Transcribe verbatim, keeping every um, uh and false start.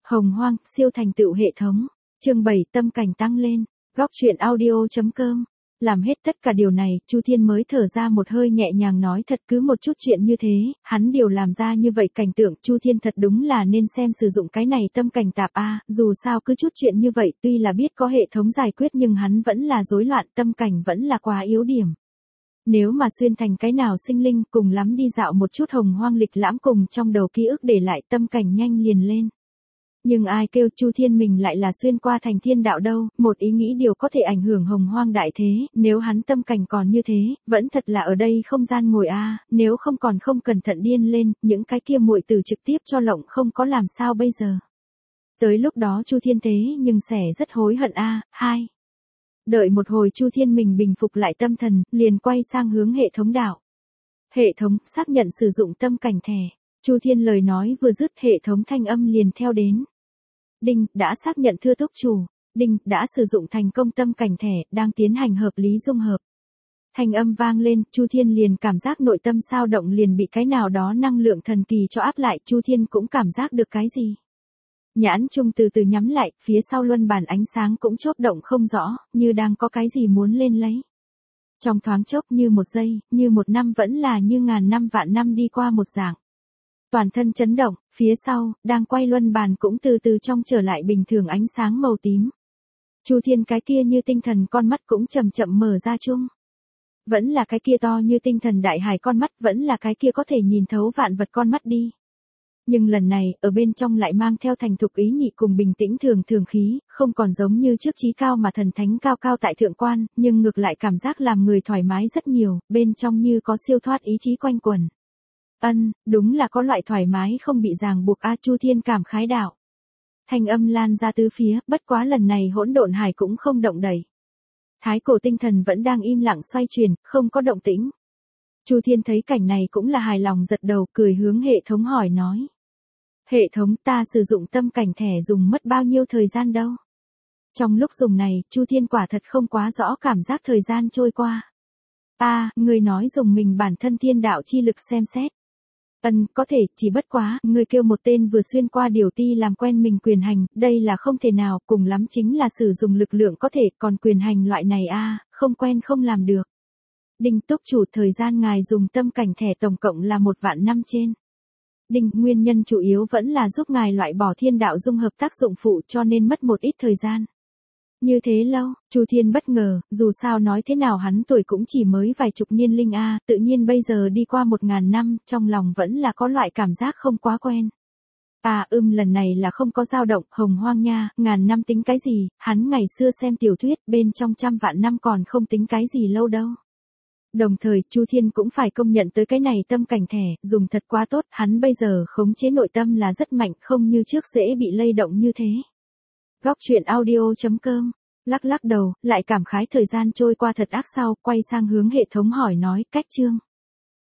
Hồng hoang, siêu thành tựu hệ thống. Chương bảy tâm cảnh tăng lên. Góc truyện audio.com. Làm hết tất cả điều này, Chu Thiên mới thở ra một hơi nhẹ nhàng nói thật cứ một chút chuyện như thế, hắn đều làm ra như vậy cảnh tượng Chu Thiên thật đúng là nên xem sử dụng cái này tâm cảnh tạp a, dù sao cứ chút chuyện như vậy tuy là biết có hệ thống giải quyết nhưng hắn vẫn là rối loạn tâm cảnh vẫn là quá yếu điểm. Nếu mà xuyên thành cái nào sinh linh cùng lắm đi dạo một chút hồng hoang lịch lãm cùng trong đầu ký ức để lại tâm cảnh nhanh liền lên. Nhưng ai kêu Chu Thiên mình lại là xuyên qua thành thiên đạo đâu, một ý nghĩ điều có thể ảnh hưởng hồng hoang đại thế, nếu hắn tâm cảnh còn như thế, vẫn thật là ở đây không gian ngồi a, nếu không còn không cẩn thận điên lên, những cái kia muội tử trực tiếp cho lộng không có làm sao bây giờ. Tới lúc đó Chu Thiên thế nhưng sẽ rất hối hận a. Hai. Đợi một hồi Chu Thiên mình bình phục lại tâm thần, liền quay sang hướng hệ thống đạo. Hệ thống, xác nhận sử dụng tâm cảnh thẻ. Chu Thiên lời nói vừa dứt hệ thống thanh âm liền theo đến. Đinh, đã xác nhận thưa túc chủ. Đinh, đã sử dụng thành công tâm cảnh thẻ, đang tiến hành hợp lý dung hợp. Thanh âm vang lên, Chu Thiên liền cảm giác nội tâm sao động liền bị cái nào đó năng lượng thần kỳ cho áp lại, Chu Thiên cũng cảm giác được cái gì. Nhãn trung từ từ nhắm lại, phía sau luân bàn ánh sáng cũng chớp động không rõ, như đang có cái gì muốn lên lấy. Trong thoáng chốc như một giây, như một năm vẫn là như ngàn năm vạn năm đi qua một dạng. Toàn thân chấn động, phía sau, đang quay luân bàn cũng từ từ trong trở lại bình thường ánh sáng màu tím. Chu Thiên cái kia như tinh thần con mắt cũng chậm chậm mở ra chung. Vẫn là cái kia to như tinh thần đại hải con mắt, vẫn là cái kia có thể nhìn thấu vạn vật con mắt đi. Nhưng lần này, ở bên trong lại mang theo thành thục ý nhị cùng bình tĩnh thường thường khí, không còn giống như trước trí cao mà thần thánh cao cao tại thượng quan, nhưng ngược lại cảm giác làm người thoải mái rất nhiều, bên trong như có siêu thoát ý chí quanh quẩn. Ân, đúng là có loại thoải mái không bị ràng buộc a. Chu Thiên cảm khái đạo. Thanh âm lan ra tứ phía, bất quá lần này hỗn độn hải cũng không động đẩy. Thái cổ tinh thần vẫn đang im lặng xoay chuyển, không có động tĩnh. Chu Thiên thấy cảnh này cũng là hài lòng gật đầu, cười hướng hệ thống hỏi nói. Hệ thống, ta sử dụng tâm cảnh thẻ dùng mất bao nhiêu thời gian đâu? Trong lúc dùng này, Chu Thiên quả thật không quá rõ cảm giác thời gian trôi qua. A, à, người nói dùng mình bản thân thiên đạo chi lực xem xét. Ân, có thể, chỉ bất quá, người kêu một tên vừa xuyên qua điều ti làm quen mình quyền hành, đây là không thể nào, cùng lắm chính là sử dụng lực lượng có thể, còn quyền hành loại này a, à, không quen không làm được. Đinh, túc chủ, thời gian ngài dùng tâm cảnh thẻ tổng cộng là một vạn năm trên. Đinh, nguyên nhân chủ yếu vẫn là giúp ngài loại bỏ thiên đạo dung hợp tác dụng phụ cho nên mất một ít thời gian. Như thế lâu, Chu Thiên bất ngờ, dù sao nói thế nào hắn tuổi cũng chỉ mới vài chục niên linh a, tự nhiên bây giờ đi qua một ngàn năm, trong lòng vẫn là có loại cảm giác không quá quen. À ưm lần này là không có dao động, hồng hoang nha, ngàn năm tính cái gì, hắn ngày xưa xem tiểu thuyết, bên trong trăm vạn năm còn không tính cái gì lâu đâu. Đồng thời, Chu Thiên cũng phải công nhận tới cái này tâm cảnh thẻ, dùng thật quá tốt, hắn bây giờ khống chế nội tâm là rất mạnh, không như trước dễ bị lay động như thế. Góc truyện audio.com, lắc lắc đầu, lại cảm khái thời gian trôi qua thật ác sau, quay sang hướng hệ thống hỏi nói, cách chương.